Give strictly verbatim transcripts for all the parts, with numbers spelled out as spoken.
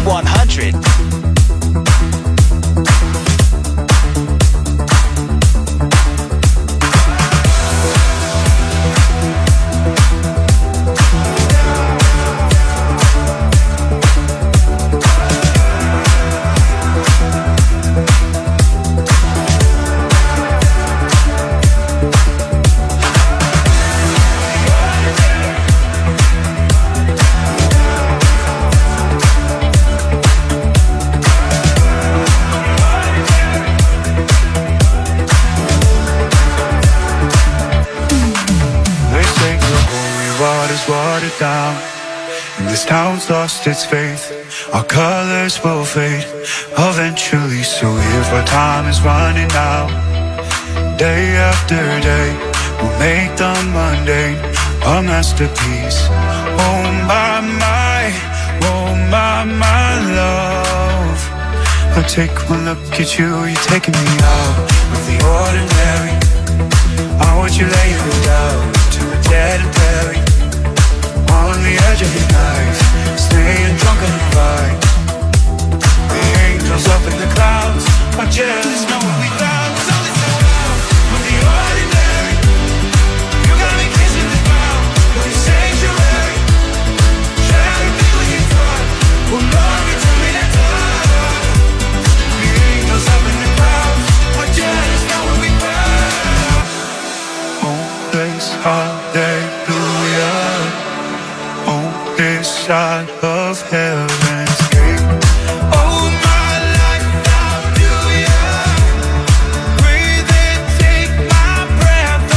one hundred. Down. And this town's lost its faith. Our colors will fade eventually. So if our time is running out, day after day, we'll make the mundane a masterpiece. Oh my, my, oh my, my love. I take one look at you, you're taking me out of the ordinary. I want you laying me down to a dead and buried. On the edge of your knife, staying drunk on the ride. The angels up in the clouds are jealous, know what we found. So let's go out from the ordinary. You got me kissing the ground, for the sanctuary. Shadow me when you talk, will love you to me that time. The angels up in the clouds are jealous, know what we found. Oh, place, hallelujah. This side of heaven's gate. Oh, my life, how do you breathe and take my breath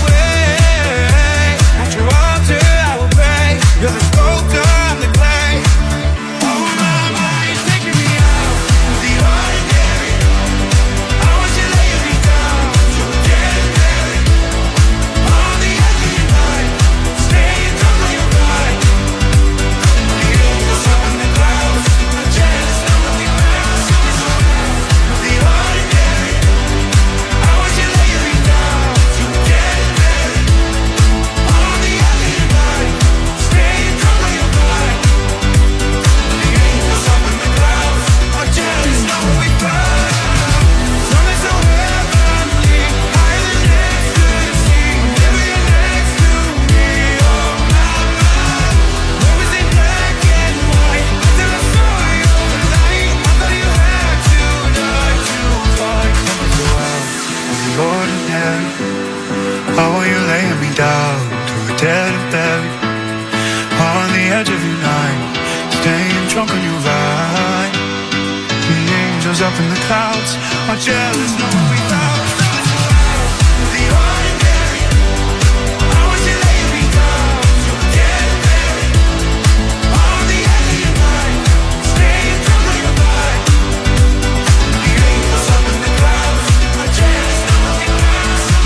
away? At your altar I will pray. You're the sculptor, I'm the clay. Oh, my, my, you're taking me out of the ordinary. I want you laying me down to a dead and buried. On the edge of your night, staying drunk on your ride. How are you laying me down to a dead and buried? On the edge of your night, staying drunk on your ride. The angels up in the clouds are jealous, know what we found. The ordinary. I want you laying me down to a dead and buried. On the edge of your night, staying drunk on your ride. The angels up in the clouds are jealous, know what we found.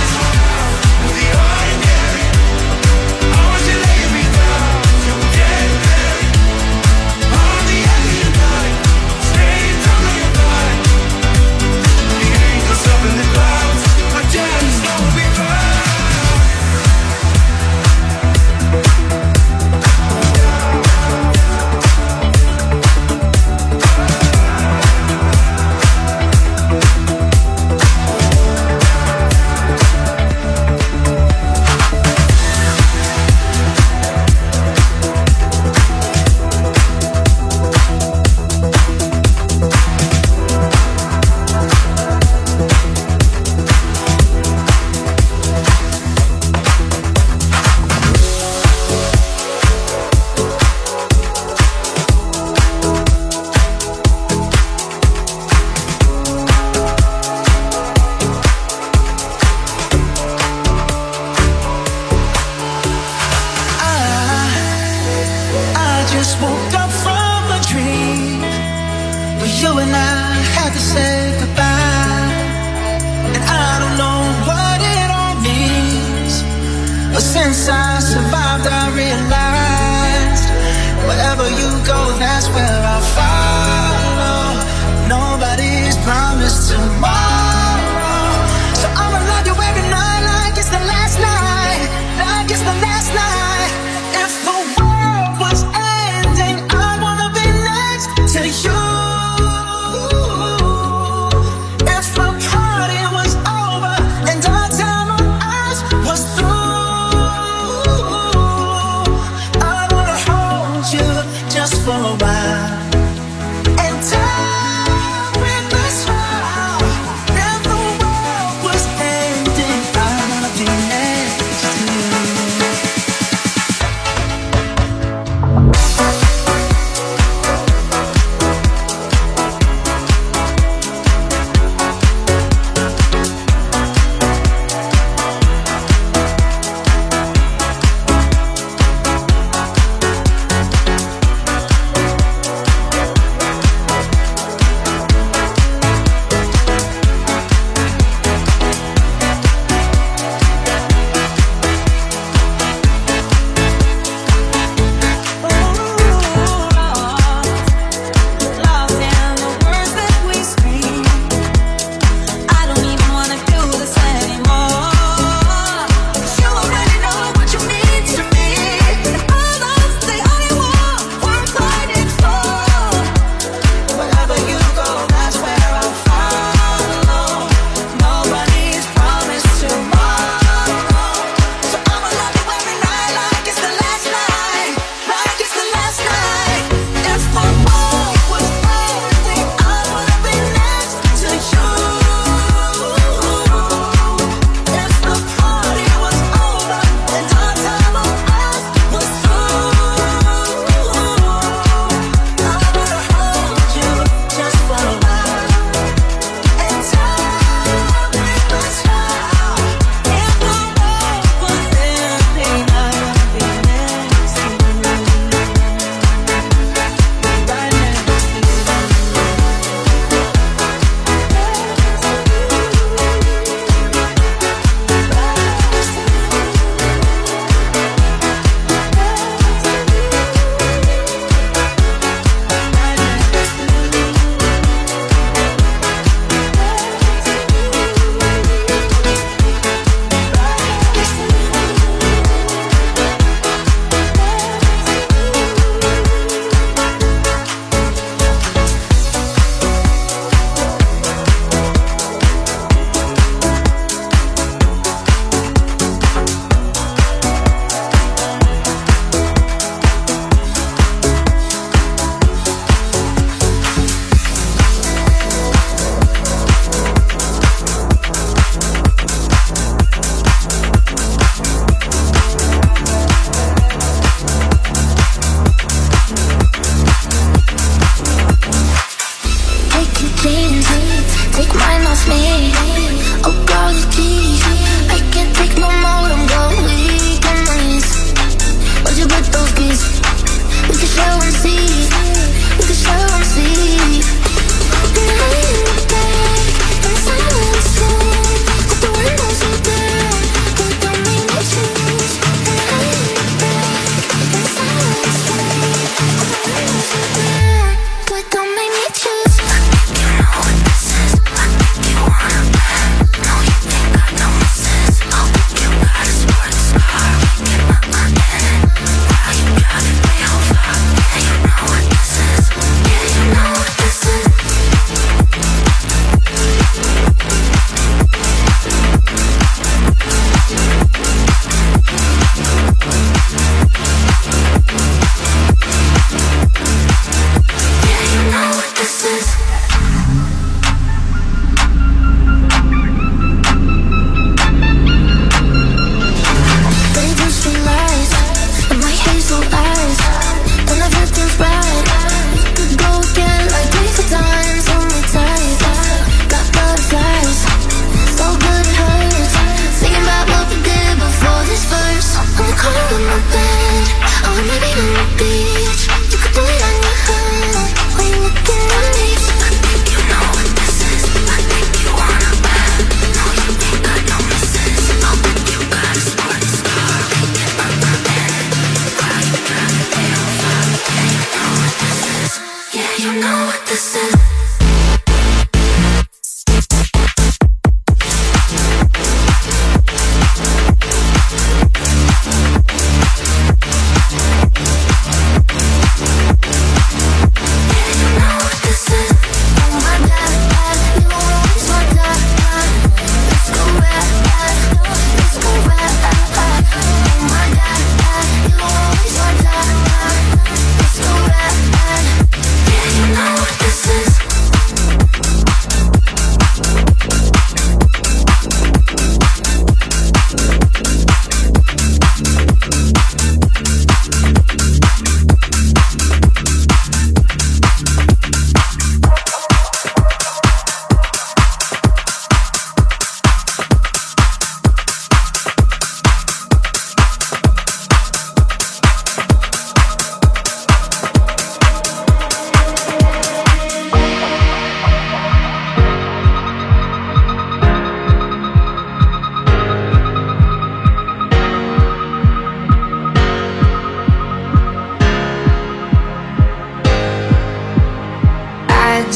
Since I survived, I realized wherever you go, that's where I'll follow. Nobody's promised tomorrow, so I'ma love you every night like it's the last night, like it's the last night. If the world was ending, I wanna be next to you.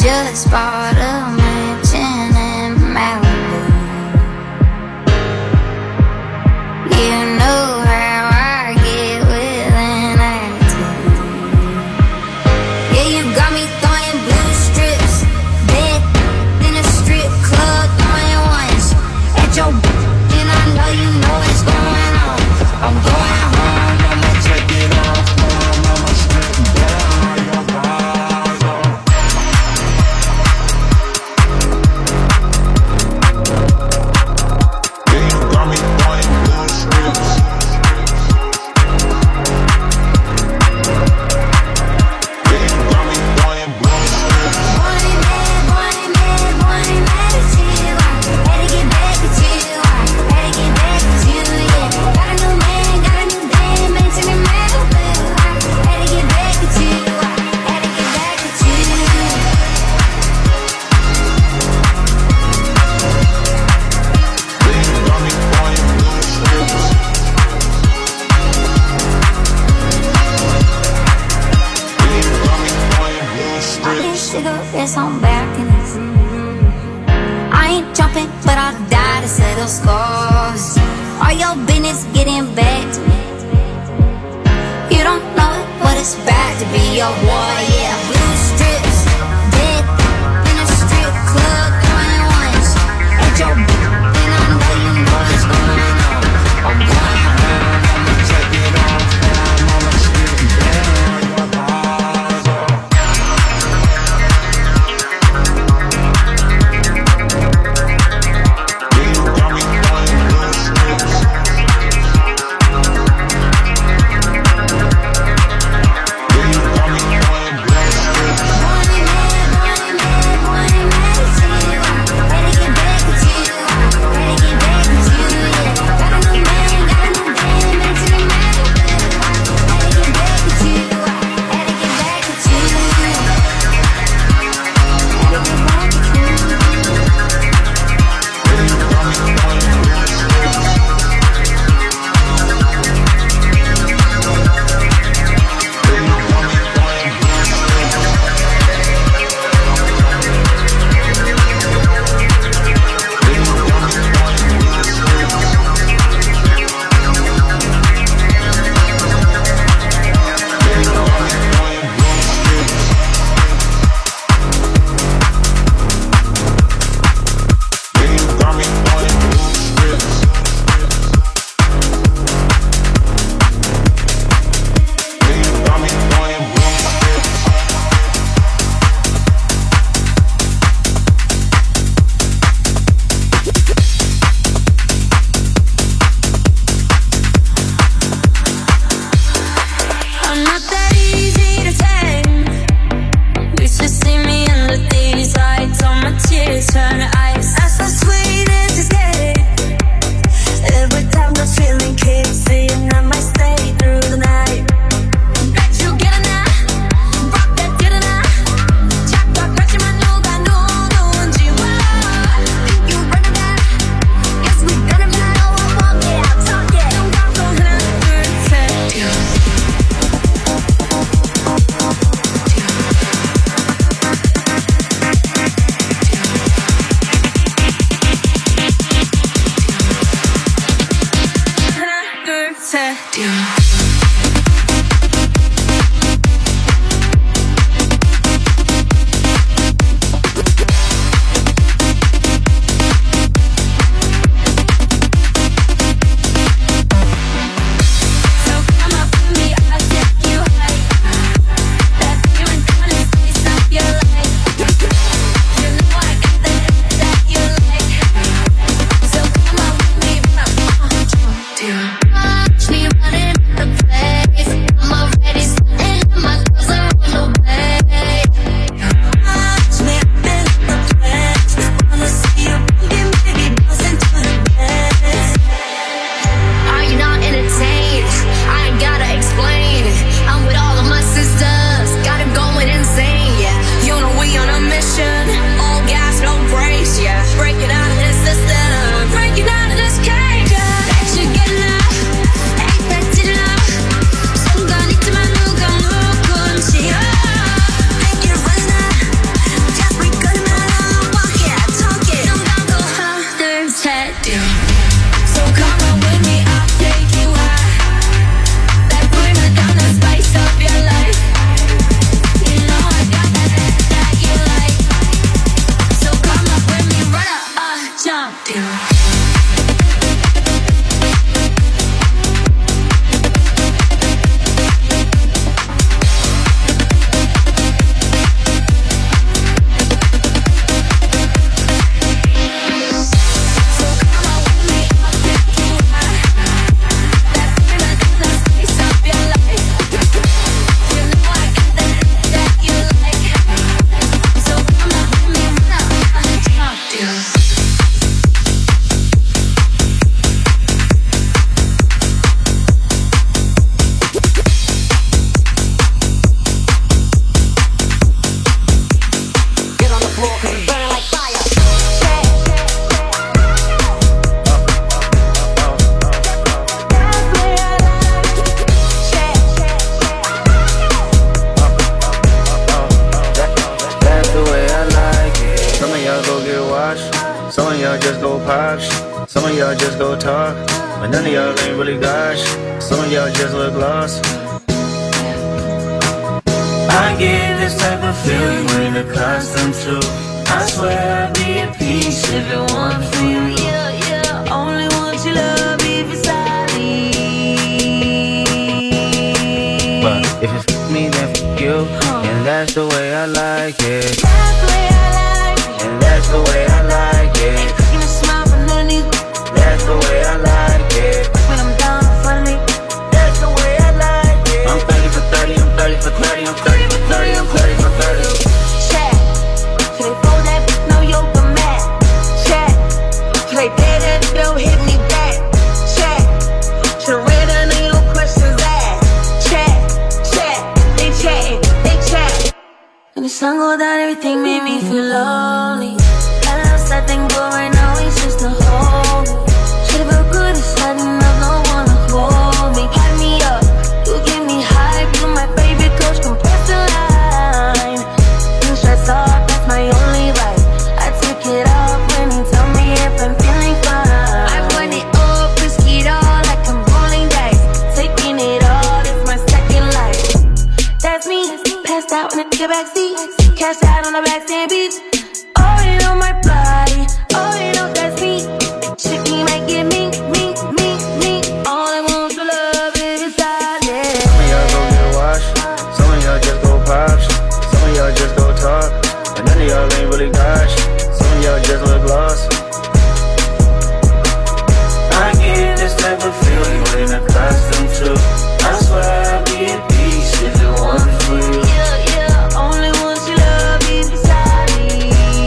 just bought a mansion in Malibu. You know how I get with an attitude. Yeah, you got me throwing blue strips, bed in a strip club, throwing ones at your and I know you know what's going on. I'm going home, I'ma check it off. I'ma strip down your body. Yeah, you got me throwing blue strips. Yeah, you got me throwing blue strips. Wanting mad, wanting mad, wanting mad at you. I had to get back at you. I had to get back at you, yeah. Got a new man, got a new damn mansion in Malibu. I had to get back at you. I had to get back at you. Yeah, you got me throwing blue strips. Yeah, you got me throwing blue strips. Cigarettes on balconies. I ain't jumping, but I'll die to settle scores. All your business getting back to me. You don't know what it's about to be your war, yeah. Blue strips, dead in a strip club, throwing ones at your and I know you know what's going on. I'm going home, I'ma check it off. I'ma strip down your body. Yeah, you got me throwing blue strips. Yeah, you got me throwing blue strips. Wanting mad, wanting mad, wanting mad at you. I had to get back at you. I had to get back at you, yeah. Got a new man, got a new damn mansion in Malibu. I had to get back at you. I had to get back at you. Had to get back at you. Yeah, you got me throwing blue strips. Yeah, you got me throwing blue I'm not that easy to tame. You should see me under these lights. All my tears turn to ice. That's the sweetest escape. Every time the feeling kicks in, I might stay through the night. Bet you get it now. Rock that get it now. 착각하지만 누가 누군지 와. Think you run it back. Guess we gonna battle. I walk it out, talk it. 눈 감고 하나 둘 셋. just go pop. Some of y'all just go talk. But none of y'all ain't really gosh. Some of y'all just look lost. I get this type of feeling when accustomed to. I swear I'd be at peace if it weren't for you. Yeah, yeah, only want your love if it's solid. But if it's f me, then f you. And that's the way I like it. That's the way I like it. And that's the way I like it. Ain't cooking a smile for none of these. That's the way I like it. When I'm down in front of me. That's the way I like it. I'm thirty for thirty, I'm thirty for thirty, I'm thirty for thirty, I'm thirty for thirty. Check. Should they fold that bitch, no yoga mat? Check. Should they dare that don't hit me back? Check. Should I read her, no no questions asked? Check. Check. They chatting, they chat. When the sun go down, everything made me feel lonely. I lost that thing, but right now it's just a hold me. Should've felt good if I didn't have no one to hold me. Hype me up, you give me hype. You my favorite coach, compress the line. You stress off, that's my only right. I take it off when you tell me if I'm feeling fine. I want it all, risk it all like I'm rolling dice. Taking it all, it's my second life. That's me, passed out in the backseat. Cashed out on the backstand beach. Oh, you know my body. Oh, you know that's me. Shit, me might get me, me, me, me. All I want to love is silence. Some of y'all go get washed. Some of y'all just go pop. Some of y'all just go talk. But none of y'all ain't really gosh. Some of y'all just look lost. I get this type of feeling when accustomed to. I swear I'd be at peace if it weren't for you. Yeah, yeah, only want your love if it's solid.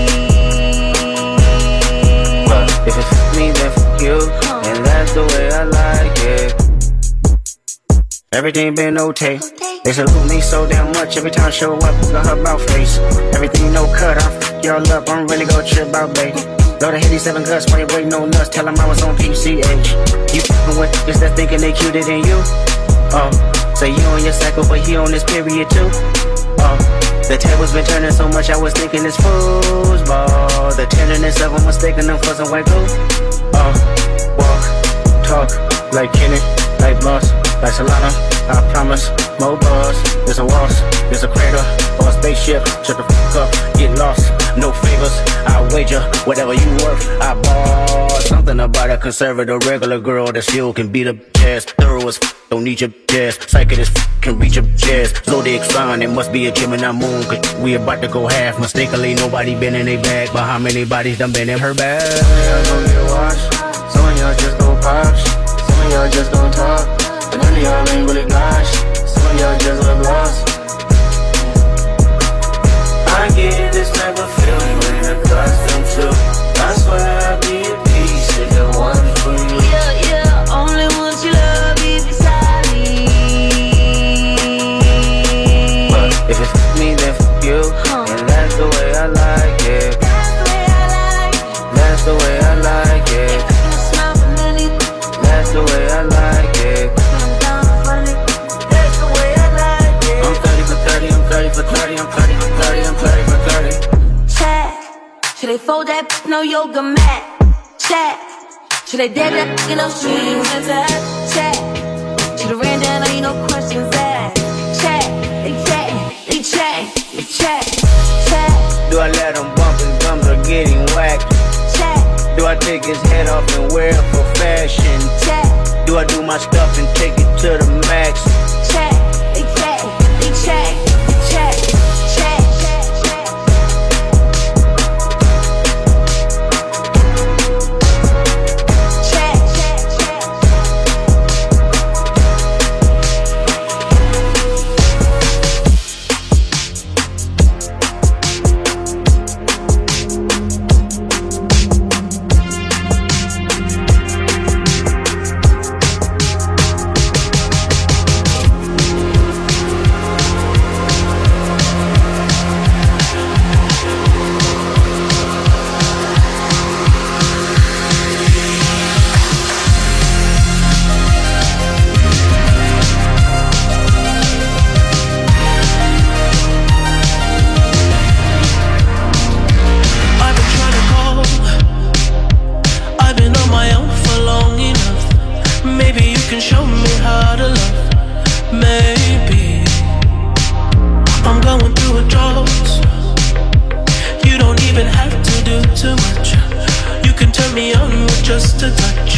But if it's f me, then f you. And that's the way I like it. Everything been okay. They salute me so damn much every time I show up. Look at her mouth face. Everything no cut, I f y'all up. I'm really gon' trip out, babe. Load a hitty seven guts, why you waiting no nuts? Tell them I was on P C H. You f***ing with just that thinking they cuter than you. Oh, so you on your cycle, but he on this period too. Oh, the tables been turning so much, I was thinking it's foosball. The tenderness of them mistaken them for some white glue. Oh, walk, talk, like Kenny, like Boss, like Solana. I promise, more buzz. There's a waltz, there's a crater, or a spaceship. Shut the f*** up, get lost. No favors, I wager whatever you worth. I bought something about a conservative regular girl that still can beat up jazz. Thorough as f***, don't need your jazz. Psychic as f***, can reach up jazz. Zodiac sign, it must be a Gemini moon. Cause we about to go half. Mistakenly, nobody been in a bag. But how many bodies done been in her bag? Some of y'all go get washed. Some of y'all just go pop. Some of y'all just don't talk. But none of y'all ain't really gosh. Some of y'all just look lost. I get this type of feeling when accustomed to. I swear I'd be at peace if it weren't for you. Yeah, yeah, only want your love if it's solid. But if it's f me, then f you. And that's the way I like it. That's the way I like it. That's the way I like it. Ain't cooking a smile for none of these. That's the way I like it. When I'm down in front of me. That's the way I like it. I'm thirty for thirty, I'm thirty for thirty, I'm thirty for thirty, I'm thirty for thirty. Check. Should they fold that bitch, no yoga mat? Check. Should they dare that you know strings attached? Check. Should've ran down, no, you no questions asked. Check. They check, they check, they check. Check. Do I let him bump his gums or get him whacked? Check. Do I take his head off and wear it for fashion? Check. Do I do my stuff and take it to the max? Check. They check, they check, they check. Check. just a touch.